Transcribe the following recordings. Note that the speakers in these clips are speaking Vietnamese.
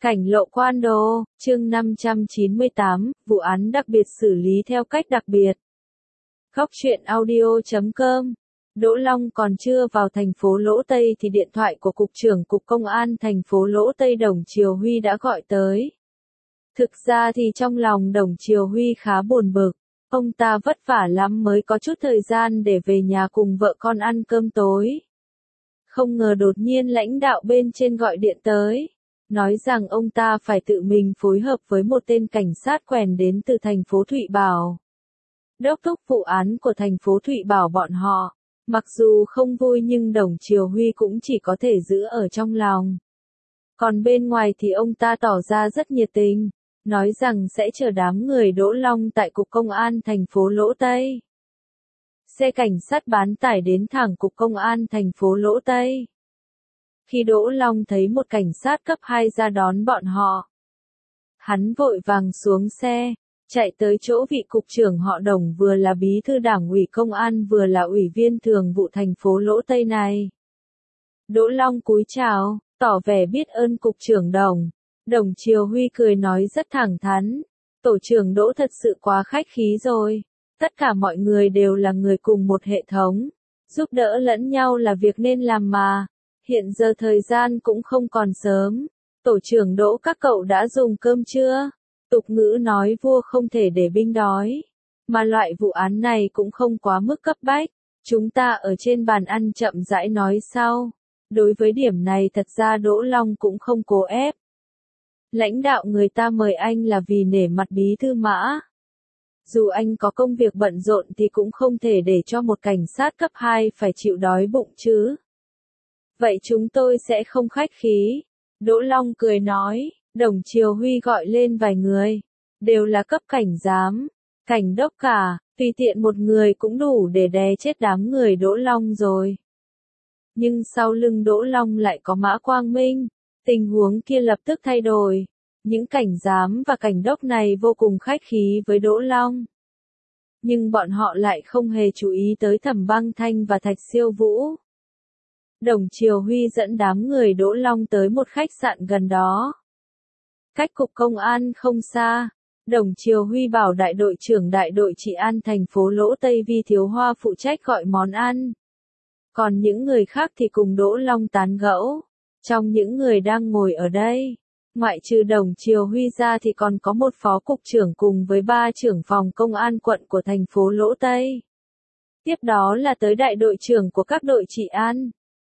Cảnh lộ Quan Đô, chương 598, vụ án đặc biệt xử lý theo cách đặc biệt. Góc truyện audio.com. Đỗ Long còn chưa vào thành phố Lỗ Tây thì điện thoại của Cục trưởng Cục Công an thành phố Lỗ Tây Đồng Triều Huy đã gọi tới. Thực ra thì trong lòng Đồng Triều Huy khá buồn bực, ông ta vất vả lắm mới có chút thời gian để về nhà cùng vợ con ăn cơm tối. Không ngờ đột nhiên lãnh đạo bên trên gọi điện tới, nói rằng ông ta phải tự mình phối hợp với một tên cảnh sát quèn đến từ thành phố Thụy Bảo. Đốc thúc vụ án của thành phố Thụy Bảo bọn họ, mặc dù không vui nhưng Đồng Triều Huy cũng chỉ có thể giữ ở trong lòng. Còn bên ngoài thì ông ta tỏ ra rất nhiệt tình, nói rằng sẽ chờ đám người Đỗ Long tại Cục Công an thành phố Lỗ Tây. Xe cảnh sát bán tải đến thẳng Cục Công an thành phố Lỗ Tây. Khi Đỗ Long thấy một cảnh sát cấp 2 ra đón bọn họ, hắn vội vàng xuống xe, chạy tới chỗ vị cục trưởng họ Đồng vừa là bí thư đảng ủy công an vừa là ủy viên thường vụ thành phố Lỗ Tây này. Đỗ Long cúi chào, tỏ vẻ biết ơn cục trưởng Đồng. Đồng Triều Huy cười nói rất thẳng thắn, tổ trưởng Đỗ thật sự quá khách khí rồi, tất cả mọi người đều là người cùng một hệ thống, giúp đỡ lẫn nhau là việc nên làm mà. Hiện giờ thời gian cũng không còn sớm. Tổ trưởng Đỗ các cậu đã dùng cơm chưa? Tục ngữ nói vua không thể để binh đói. Mà loại vụ án này cũng không quá mức cấp bách. Chúng ta ở trên bàn ăn chậm rãi nói sau. Đối với điểm này thật ra Đỗ Long cũng không cố ép. Lãnh đạo người ta mời anh là vì nể mặt bí thư Mã. Dù anh có công việc bận rộn thì cũng không thể để cho một cảnh sát cấp 2 phải chịu đói bụng chứ. Vậy chúng tôi sẽ không khách khí. Đỗ Long cười nói, Đồng Triều Huy gọi lên vài người. Đều là cấp cảnh giám, cảnh đốc cả, tùy tiện một người cũng đủ để đè chết đám người Đỗ Long rồi. Nhưng sau lưng Đỗ Long lại có Mã Quang Minh. Tình huống kia lập tức thay đổi. Những cảnh giám và cảnh đốc này vô cùng khách khí với Đỗ Long. Nhưng bọn họ lại không hề chú ý tới Thẩm Băng Thanh và Thạch Siêu Vũ. Đồng Triều Huy dẫn đám người Đỗ Long tới một khách sạn gần đó. Cách Cục Công an không xa, Đồng Triều Huy bảo đại đội trưởng đại đội trị an thành phố Lỗ Tây Vi Thiếu Hoa phụ trách gọi món ăn. Còn những người khác thì cùng Đỗ Long tán gẫu. Trong những người đang ngồi ở đây, ngoại trừ Đồng Triều Huy ra thì còn có một phó cục trưởng cùng với 3 trưởng phòng công an quận của thành phố Lỗ Tây. Tiếp đó là tới đại đội trưởng của các đội trị an,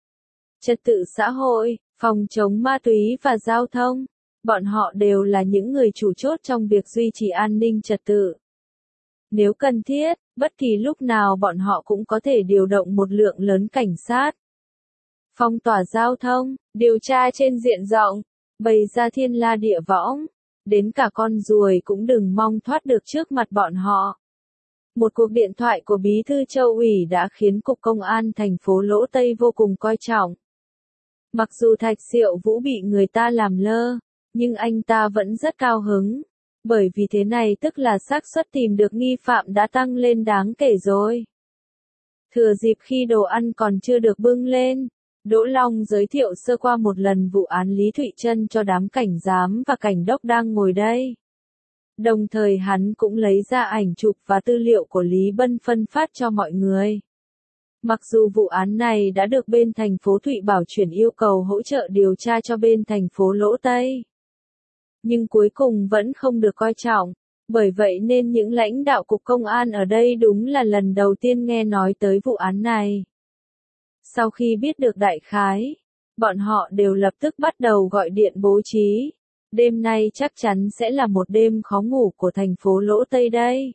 trật tự xã hội, phòng chống ma túy và giao thông. Bọn họ đều là những người chủ chốt trong việc duy trì an ninh trật tự. Nếu cần thiết, bất kỳ lúc nào bọn họ cũng có thể điều động một lượng lớn cảnh sát. Phong tỏa giao thông, điều tra trên diện rộng, bày ra thiên la địa võng. Đến cả con ruồi cũng đừng mong thoát được trước mặt bọn họ. Một cuộc điện thoại của Bí thư Châu ủy đã khiến Cục Công an thành phố Lỗ Tây vô cùng coi trọng. Mặc dù Thạch Siệu Vũ bị người ta làm lơ, nhưng anh ta vẫn rất cao hứng. Bởi vì thế này tức là xác suất tìm được nghi phạm đã tăng lên đáng kể rồi. Thừa dịp khi đồ ăn còn chưa được bưng lên, Đỗ Long giới thiệu sơ qua một lần vụ án Lý Thụy Trân cho đám cảnh giám và cảnh đốc đang ngồi đây. Đồng thời hắn cũng lấy ra ảnh chụp và tư liệu của Lý Bân phân phát cho mọi người. Mặc dù vụ án này đã được bên thành phố Thụy Bảo chuyển yêu cầu hỗ trợ điều tra cho bên thành phố Lỗ Tây, nhưng cuối cùng vẫn không được coi trọng. Bởi vậy nên những lãnh đạo Cục Công an ở đây đúng là lần đầu tiên nghe nói tới vụ án này. Sau khi biết được đại khái, bọn họ đều lập tức bắt đầu gọi điện bố trí. Đêm nay chắc chắn sẽ là một đêm khó ngủ của thành phố Lỗ Tây đây.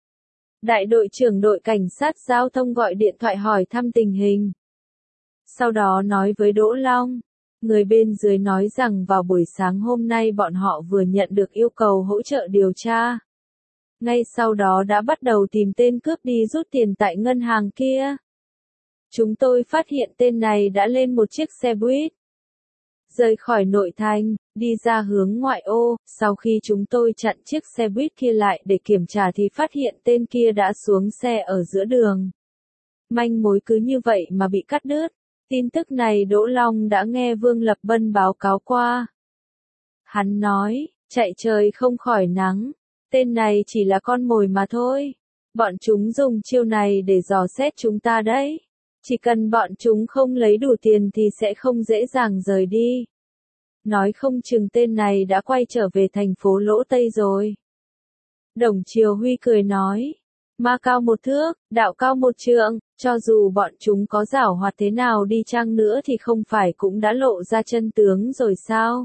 Đại đội trưởng đội cảnh sát giao thông gọi điện thoại hỏi thăm tình hình. Sau đó nói với Đỗ Long, người bên dưới nói rằng vào buổi sáng hôm nay bọn họ vừa nhận được yêu cầu hỗ trợ điều tra. Ngay sau đó đã bắt đầu tìm tên cướp đi rút tiền tại ngân hàng kia. Chúng tôi phát hiện tên này đã lên một chiếc xe buýt, rời khỏi nội thành, đi ra hướng ngoại ô. Sau khi chúng tôi chặn chiếc xe buýt kia lại để kiểm tra thì phát hiện tên kia đã xuống xe ở giữa đường. Manh mối cứ như vậy mà bị cắt đứt. Tin tức này Đỗ Long đã nghe Vương Lập Bân báo cáo qua. Hắn nói, chạy trời không khỏi nắng. Tên này chỉ là con mồi mà thôi. Bọn chúng dùng chiêu này để dò xét chúng ta đấy. Chỉ cần bọn chúng không lấy đủ tiền thì sẽ không dễ dàng rời đi. Nói không chừng tên này đã quay trở về thành phố Lỗ Tây rồi. Đồng Triều Huy cười nói, ma cao một thước, đạo cao một trượng, cho dù bọn chúng có giảo hoạt thế nào đi chăng nữa thì không phải cũng đã lộ ra chân tướng rồi sao?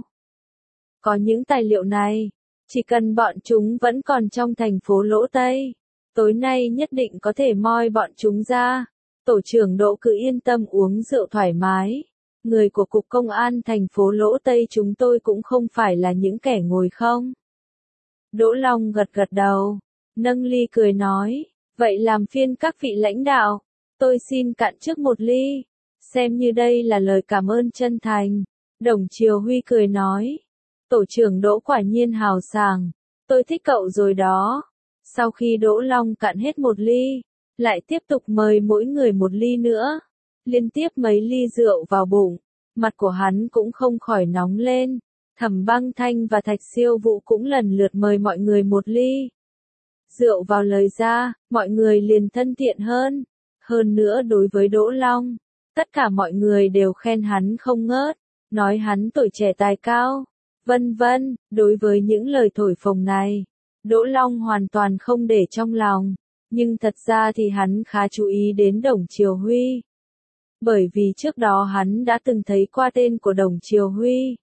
Có những tài liệu này, chỉ cần bọn chúng vẫn còn trong thành phố Lỗ Tây, tối nay nhất định có thể moi bọn chúng ra. Tổ trưởng Đỗ cứ yên tâm uống rượu thoải mái. Người của Cục Công an thành phố Lỗ Tây chúng tôi cũng không phải là những kẻ ngồi không. Đỗ Long gật gật đầu, nâng ly cười nói, vậy làm phiền các vị lãnh đạo, tôi xin cạn trước một ly, xem như đây là lời cảm ơn chân thành. Đồng Triều Huy cười nói, tổ trưởng Đỗ quả nhiên hào sảng, tôi thích cậu rồi đó. Sau khi Đỗ Long cạn hết một ly, lại tiếp tục mời mỗi người một ly nữa. Liên tiếp mấy ly rượu vào bụng, mặt của hắn cũng không khỏi nóng lên. Thẩm Băng Thanh và Thạch Siêu Vũ cũng lần lượt mời mọi người một ly. Rượu vào lời ra, mọi người liền thân thiện hơn. Hơn nữa đối với Đỗ Long, tất cả mọi người đều khen hắn không ngớt, nói hắn tuổi trẻ tài cao, vân vân. Đối với những lời thổi phồng này, Đỗ Long hoàn toàn không để trong lòng, nhưng thật ra thì hắn khá chú ý đến Đồng Triều Huy. Bởi vì trước đó hắn đã từng thấy qua tên của Đồng Triều Huy.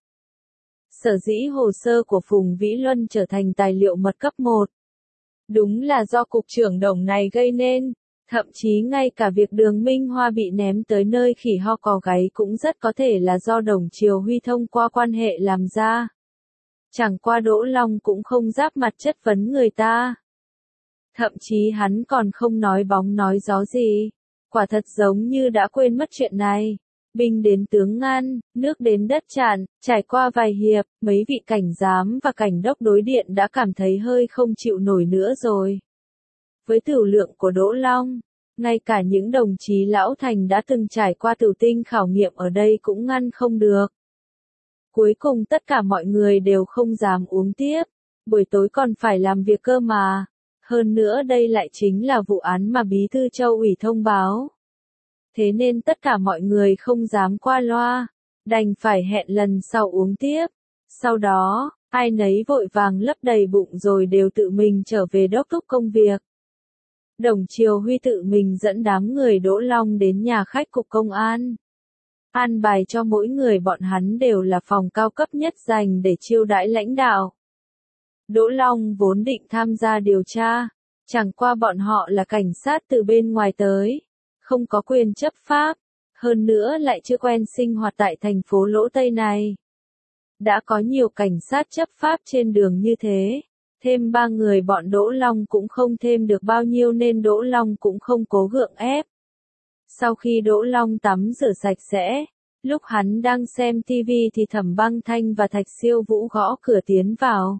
Sở dĩ hồ sơ của Phùng Vĩ Luân trở thành tài liệu mật cấp 1. Đúng là do cục trưởng Đồng này gây nên, thậm chí ngay cả việc Đường Minh Hoa bị ném tới nơi khỉ ho cò gáy cũng rất có thể là do Đồng Triều Huy thông qua quan hệ làm ra. Chẳng qua Đỗ Long cũng không giáp mặt chất vấn người ta. Thậm chí hắn còn không nói bóng nói gió gì. Quả thật giống như đã quên mất chuyện này. Binh đến tướng ngăn, nước đến đất tràn, trải qua vài hiệp, mấy vị cảnh giám và cảnh đốc đối điện đã cảm thấy hơi không chịu nổi nữa rồi. Với tửu lượng của Đỗ Long, ngay cả những đồng chí lão thành đã từng trải qua tử tinh khảo nghiệm ở đây cũng ngăn không được. Cuối cùng tất cả mọi người đều không dám uống tiếp, buổi tối còn phải làm việc cơ mà. Hơn nữa đây lại chính là vụ án mà Bí thư Châu ủy thông báo. Thế nên tất cả mọi người không dám qua loa, đành phải hẹn lần sau uống tiếp. Sau đó, ai nấy vội vàng lấp đầy bụng rồi đều tự mình trở về đốc thúc công việc. Đồng Triều Huy tự mình dẫn đám người Đỗ Long đến nhà khách Cục Công an. An bài cho mỗi người bọn hắn đều là phòng cao cấp nhất dành để chiêu đãi lãnh đạo. Đỗ Long vốn định tham gia điều tra, chẳng qua bọn họ là cảnh sát từ bên ngoài tới, không có quyền chấp pháp, hơn nữa lại chưa quen sinh hoạt tại thành phố Lỗ Tây này. Đã có nhiều cảnh sát chấp pháp trên đường như thế, thêm 3 người bọn Đỗ Long cũng không thêm được bao nhiêu nên Đỗ Long cũng không cố gượng ép. Sau khi Đỗ Long tắm rửa sạch sẽ, lúc hắn đang xem TV thì Thẩm Băng Thanh và Thạch Siêu Vũ gõ cửa tiến vào.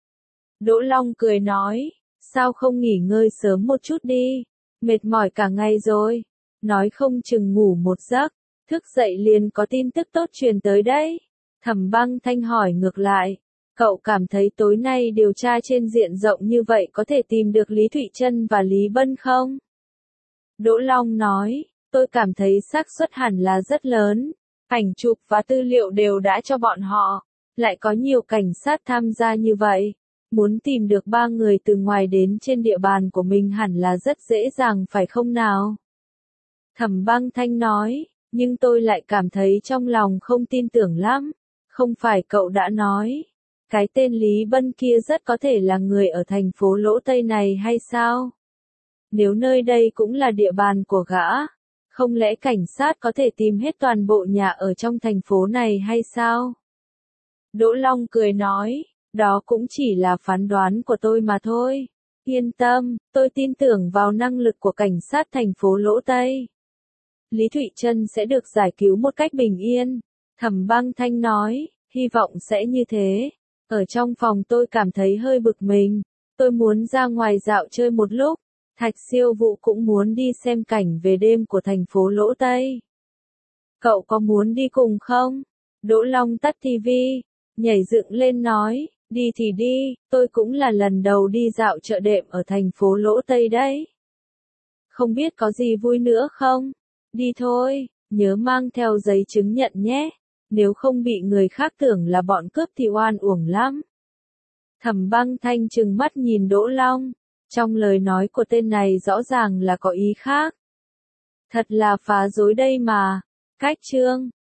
Đỗ Long cười nói, sao không nghỉ ngơi sớm một chút đi, mệt mỏi cả ngày rồi, nói không chừng ngủ một giấc, thức dậy liền có tin tức tốt truyền tới đấy. Thẩm Băng Thanh hỏi ngược lại, cậu cảm thấy tối nay điều tra trên diện rộng như vậy có thể tìm được Lý Thụy Trân và Lý Bân không? Đỗ Long nói, tôi cảm thấy xác suất hẳn là rất lớn, ảnh chụp và tư liệu đều đã cho bọn họ, lại có nhiều cảnh sát tham gia như vậy. Muốn tìm được 3 người từ ngoài đến trên địa bàn của mình hẳn là rất dễ dàng phải không nào? Thẩm Băng Thanh nói, nhưng tôi lại cảm thấy trong lòng không tin tưởng lắm. Không phải cậu đã nói, cái tên Lý Bân kia rất có thể là người ở thành phố Lỗ Tây này hay sao? Nếu nơi đây cũng là địa bàn của gã, không lẽ cảnh sát có thể tìm hết toàn bộ nhà ở trong thành phố này hay sao? Đỗ Long cười nói, đó cũng chỉ là phán đoán của tôi mà thôi. Yên tâm, tôi tin tưởng vào năng lực của cảnh sát thành phố Lỗ Tây. Lý Thụy Trân sẽ được giải cứu một cách bình yên. Thẩm Băng Thanh nói, hy vọng sẽ như thế. Ở trong phòng tôi cảm thấy hơi bực mình. Tôi muốn ra ngoài dạo chơi một lúc. Thạch Siêu Vũ cũng muốn đi xem cảnh về đêm của thành phố Lỗ Tây. Cậu có muốn đi cùng không? Đỗ Long tắt TV. nhảy dựng lên nói, đi thì đi, tôi cũng là lần đầu đi dạo chợ đêm ở thành phố Lỗ Tây đấy. Không biết có gì vui nữa không? Đi thôi, nhớ mang theo giấy chứng nhận nhé, nếu không bị người khác tưởng là bọn cướp thì oan uổng lắm. Thẩm Băng Thanh trừng mắt nhìn Đỗ Long, trong lời nói của tên này rõ ràng là có ý khác. Thật là phá rối đây mà. Cách chương